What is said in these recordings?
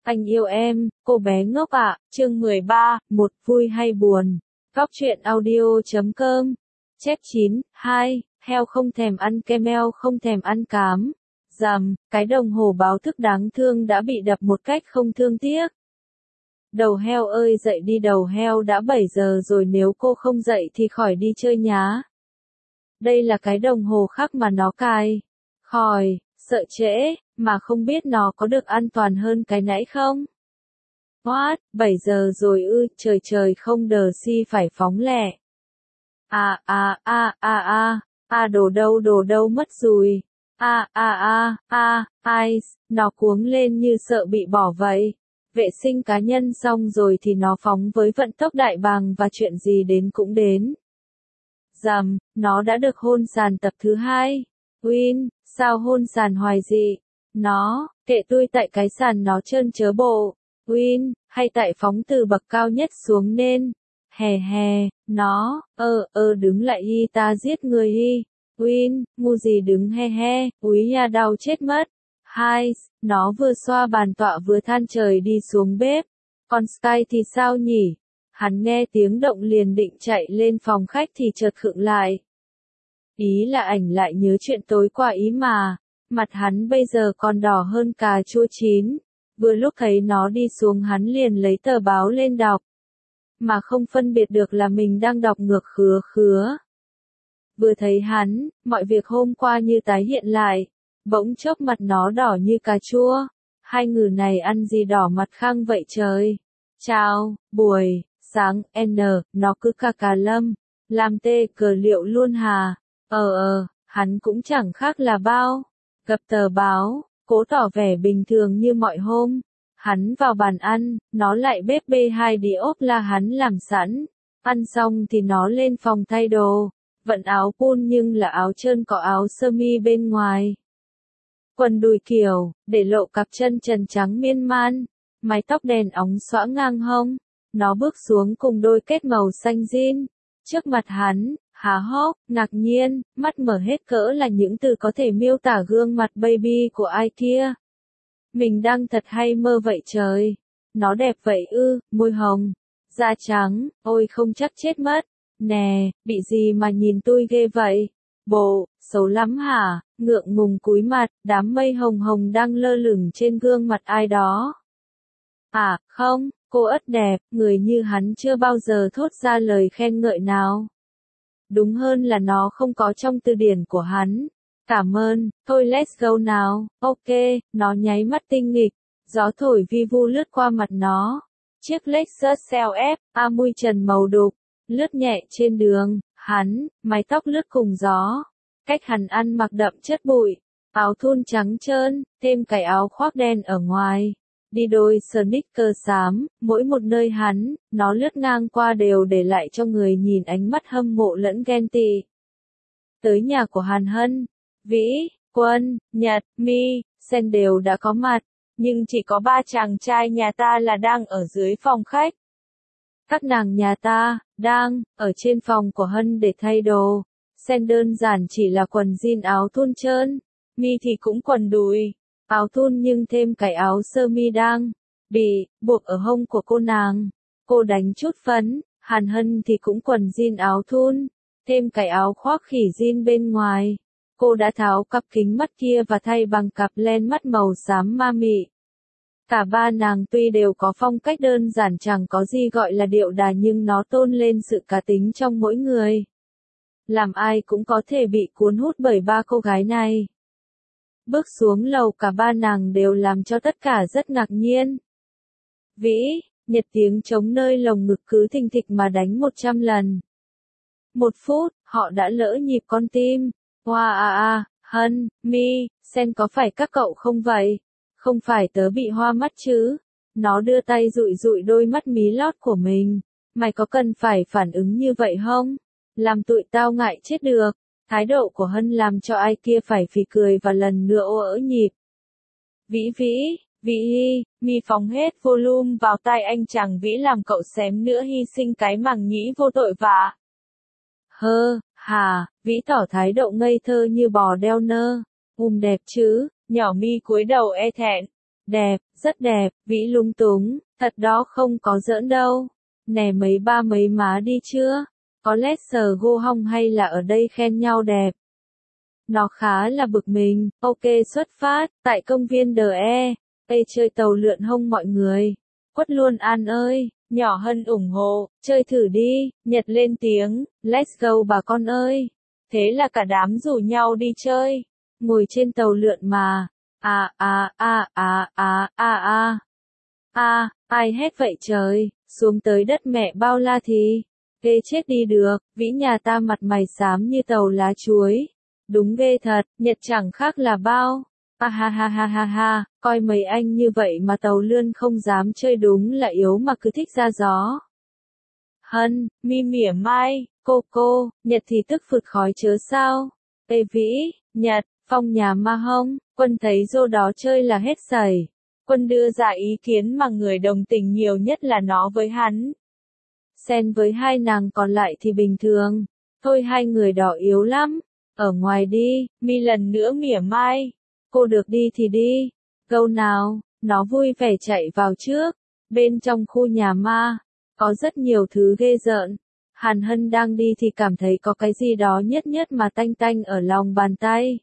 Anh yêu em, cô bé ngốc ạ, chương 13, một vui hay buồn. Góc truyện audio.com. Chép 9, 2, heo không thèm ăn kem, heo không thèm ăn cám. Rầm, cái đồng hồ báo thức đáng thương đã bị đập một cách không thương tiếc. Đầu heo ơi dậy đi, đầu heo đã 7 giờ rồi, nếu cô không dậy thì khỏi đi chơi nhá. Đây là cái đồng hồ khác mà nó cài. Khỏi, sợ trễ, mà không biết nó có được an toàn hơn cái nãy không? What, 7 giờ rồi ư, trời trời không đờ si phải phóng lẹ. Đồ đâu mất rồi. Nó cuống lên như sợ bị bỏ vậy. Vệ sinh cá nhân xong rồi thì nó phóng với vận tốc đại bàng và chuyện gì đến cũng đến. Rầm, nó đã được hôn sàn tập thứ 2. Win, sao hôn sàn hoài gì? Nó, kệ tôi tại cái sàn nó trơn trớ bộ. Win, hay tại phóng từ bậc cao nhất xuống nên. Nó, đứng lại hi, ta giết người hi. Win, ngu gì đứng he, úi nha đau chết mất. Hai, nó vừa xoa bàn tọa vừa than trời đi xuống bếp. Còn Sky thì sao nhỉ? Hắn nghe tiếng động liền định chạy lên phòng khách thì chợt khựng lại. Ý là ảnh lại nhớ chuyện tối qua ý mà. Mặt hắn bây giờ còn đỏ hơn cà chua chín. Vừa lúc thấy nó đi xuống hắn liền lấy tờ báo lên đọc. Mà không phân biệt được là mình đang đọc ngược khứa. Vừa thấy hắn, mọi việc hôm qua như tái hiện lại. Bỗng chốc mặt nó đỏ như cà chua. Hai người này ăn gì đỏ mặt khang vậy trời. Chào, buổi sáng, nó cứ cà lâm. Làm tê cờ liệu luôn hà. Hắn cũng chẳng khác là bao. Gập tờ báo, cố tỏ vẻ bình thường như mọi hôm. Hắn vào bàn ăn, nó lại bếp bê 2 đĩa ốp la hắn làm sẵn. Ăn xong thì nó lên phòng thay đồ. Vận áo pun nhưng là áo trơn có áo sơ mi bên ngoài. Quần đùi kiểu, để lộ cặp chân trần trắng miên man. Mái tóc đèn óng xõa ngang hông. Nó bước xuống cùng đôi kết màu xanh jean. Trước mặt hắn, há hốc, ngạc nhiên, mắt mở hết cỡ là những từ có thể miêu tả gương mặt baby của ai kia. Mình đang thật hay mơ vậy trời. Nó đẹp vậy ư, môi hồng, da trắng, ôi không chắc chết mất. Nè, bị gì mà nhìn tôi ghê vậy? Bộ, xấu lắm hả? Ngượng ngùng cúi mặt, đám mây hồng hồng đang lơ lửng trên gương mặt ai đó. À, không, cô ất đẹp, người như hắn chưa bao giờ thốt ra lời khen ngợi nào. Đúng hơn là nó không có trong từ điển của hắn. Cảm ơn, thôi let's go nào, ok, nó nháy mắt tinh nghịch, gió thổi vi vu lướt qua mặt nó. Chiếc Lexus LF, mui trần màu đục, lướt nhẹ trên đường, hắn, mái tóc lướt cùng gió. Cách hắn ăn mặc đậm chất bụi, áo thun trắng trơn, thêm cái áo khoác đen ở ngoài. Đi đôi sneaker xám, mỗi một nơi hắn, nó lướt ngang qua đều để lại cho người nhìn ánh mắt hâm mộ lẫn ghen tị. Tới nhà của Hàn Hân, Vĩ, Quân, Nhật, Mi, Sen đều đã có mặt, nhưng chỉ có 3 chàng trai nhà ta là đang ở dưới phòng khách. Các nàng nhà ta, đang, ở trên phòng của Hân để thay đồ. Sen đơn giản chỉ là quần jean áo thun trơn, Mi thì cũng quần đùi, áo thun nhưng thêm cái áo sơ mi đang bị buộc ở hông của cô nàng. Cô đánh chút phấn, Hàn Hân thì cũng quần jean áo thun, thêm cái áo khoác khỉ jean bên ngoài. Cô đã tháo cặp kính mắt kia và thay bằng cặp len mắt màu xám ma mị. Cả ba nàng tuy đều có phong cách đơn giản chẳng có gì gọi là điệu đà nhưng nó tôn lên sự cá tính trong mỗi người. Làm ai cũng có thể bị cuốn hút bởi ba cô gái này. Bước xuống lầu cả ba nàng đều làm cho tất cả rất ngạc nhiên. Vĩ, Nhật tiếng trống nơi lồng ngực cứ thình thịch mà đánh 100 lần. 1 phút, họ đã lỡ nhịp con tim. Wow, Hân, Mi, Sen có phải các cậu không vậy? Không phải tớ bị hoa mắt chứ? Nó đưa tay dụi dụi đôi mắt mí lót của mình. Mày có cần phải phản ứng như vậy không? Làm tụi tao ngại chết được. Thái độ của Hân làm cho ai kia phải phì cười và lần nữa ỡ nhịp. Vĩ, Mi phóng hết volume vào tai anh chàng Vĩ làm cậu xém nữa hy sinh cái màng nhĩ vô tội vạ. Vĩ tỏ thái độ ngây thơ như bò đeo nơ. Đẹp chứ, nhỏ Mi cúi đầu e thẹn. Đẹp, rất đẹp, Vĩ lung túng, thật đó không có giỡn đâu. Nè mấy ba mấy má đi chưa? Có lét sờ gô hong hay là ở đây khen nhau đẹp? Nó khá là bực mình, ok xuất phát, tại công viên Đờ E. Ê chơi tàu lượn hông mọi người. Quất luôn An ơi, nhỏ Hân ủng hộ, chơi thử đi, Nhật lên tiếng, let's go bà con ơi. Thế là cả đám rủ nhau đi chơi. Ngồi trên tàu lượn mà. Ai hét vậy trời, xuống tới đất mẹ bao la thì. Ghê chết đi được, Vĩ nhà ta mặt mày xám như tàu lá chuối. Đúng ghê thật, Nhật chẳng khác là bao. Ha, coi mấy anh như vậy mà tàu lươn không dám chơi đúng là yếu mà cứ thích ra gió. Hân, mi mỉa mai, cô, Nhật thì tức phụt khói chớ sao. Ê Vĩ, Nhật, Phong nhà ma hông, Quân thấy dô đó chơi là hết sẩy. Quân đưa ra ý kiến mà người đồng tình nhiều nhất là nó với hắn. Sen với hai nàng còn lại thì bình thường. Thôi hai người đó yếu lắm. Ở ngoài đi, mi lần nữa mỉa mai. Cô được đi thì đi. Câu nào, nó vui vẻ chạy vào trước. Bên trong khu nhà ma, có rất nhiều thứ ghê rợn. Hàn Hân đang đi thì cảm thấy có cái gì đó nhất nhất mà tanh tanh ở lòng bàn tay.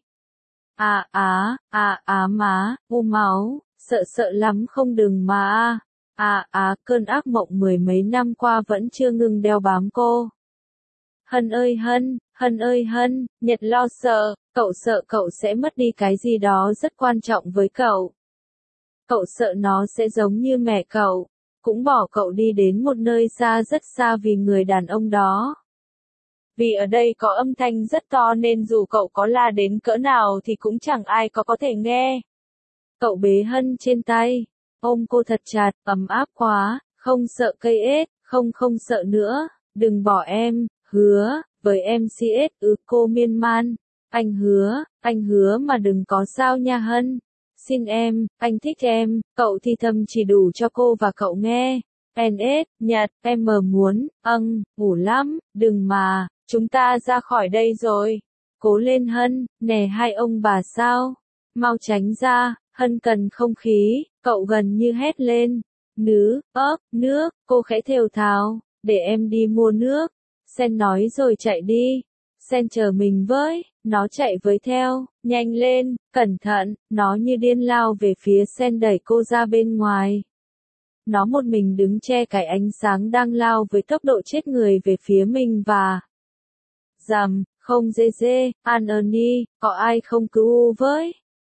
Má, u máu, sợ lắm không đừng mà. Cơn ác mộng mười mấy năm qua vẫn chưa ngừng đeo bám cô. Hân ơi Hân, Nhật lo sợ cậu sẽ mất đi cái gì đó rất quan trọng với cậu. Cậu sợ nó sẽ giống như mẹ cậu, cũng bỏ cậu đi đến một nơi xa rất xa vì người đàn ông đó. Vì ở đây có âm thanh rất to nên dù cậu có la đến cỡ nào thì cũng chẳng ai có thể nghe. Cậu bế Hân trên tay, ôm cô thật chặt, ấm áp quá, không sợ cây ếch, không sợ nữa, đừng bỏ em, hứa, với em CS cô miên man, anh hứa mà đừng có sao nha Hân. Xin em, anh thích em, cậu thì thầm chỉ đủ cho cô và cậu nghe. NS, Nhật, em muốn, ngủ lắm, đừng mà, chúng ta ra khỏi đây rồi. Cố lên Hân, nè hai ông bà sao? Mau tránh ra, Hân cần không khí, cậu gần như hét lên. Nước, cô khẽ thều thào, để em đi mua nước. Sen nói rồi chạy đi. Sen chờ mình với, nó chạy với theo, nhanh lên, cẩn thận, nó như điên lao về phía Sen đẩy cô ra bên ngoài. Nó một mình đứng che cái ánh sáng đang lao với tốc độ chết người về phía mình và... Dầm, không dê, Anthony, có ai không cứu với?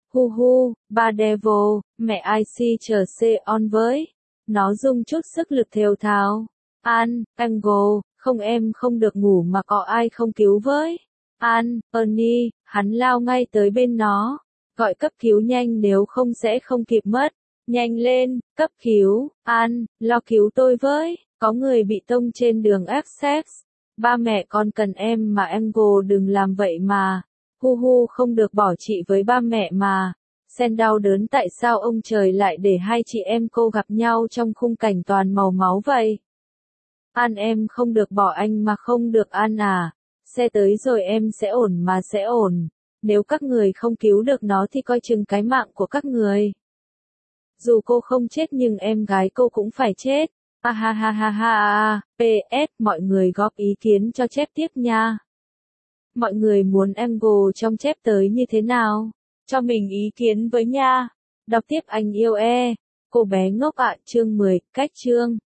Ba devil, mẹ IC chờ C-on với. Nó dùng chút sức lực thều thào. Angle, không em không được ngủ mà có ai không cứu với. Anthony, hắn lao ngay tới bên nó. Gọi cấp cứu nhanh nếu không sẽ không kịp mất. Nhanh lên, cấp cứu, lo cứu tôi với. Có người bị tông trên đường Essex. Ba mẹ con cần em mà Angle đừng làm vậy mà. Không được bỏ chị với ba mẹ mà. Sen đau đớn tại sao ông trời lại để hai chị em cô gặp nhau trong khung cảnh toàn màu máu vậy? Em không được bỏ anh mà không được à. Xe tới rồi em sẽ ổn mà sẽ ổn. Nếu các người không cứu được nó thì coi chừng cái mạng của các người. Dù cô không chết nhưng em gái cô cũng phải chết. PS, mọi người góp ý kiến cho chép tiếp nha. Mọi người muốn Angle trong chép tới như thế nào? Cho mình ý kiến với nha. Đọc tiếp anh yêu Cô bé ngốc chương 10, cách chương.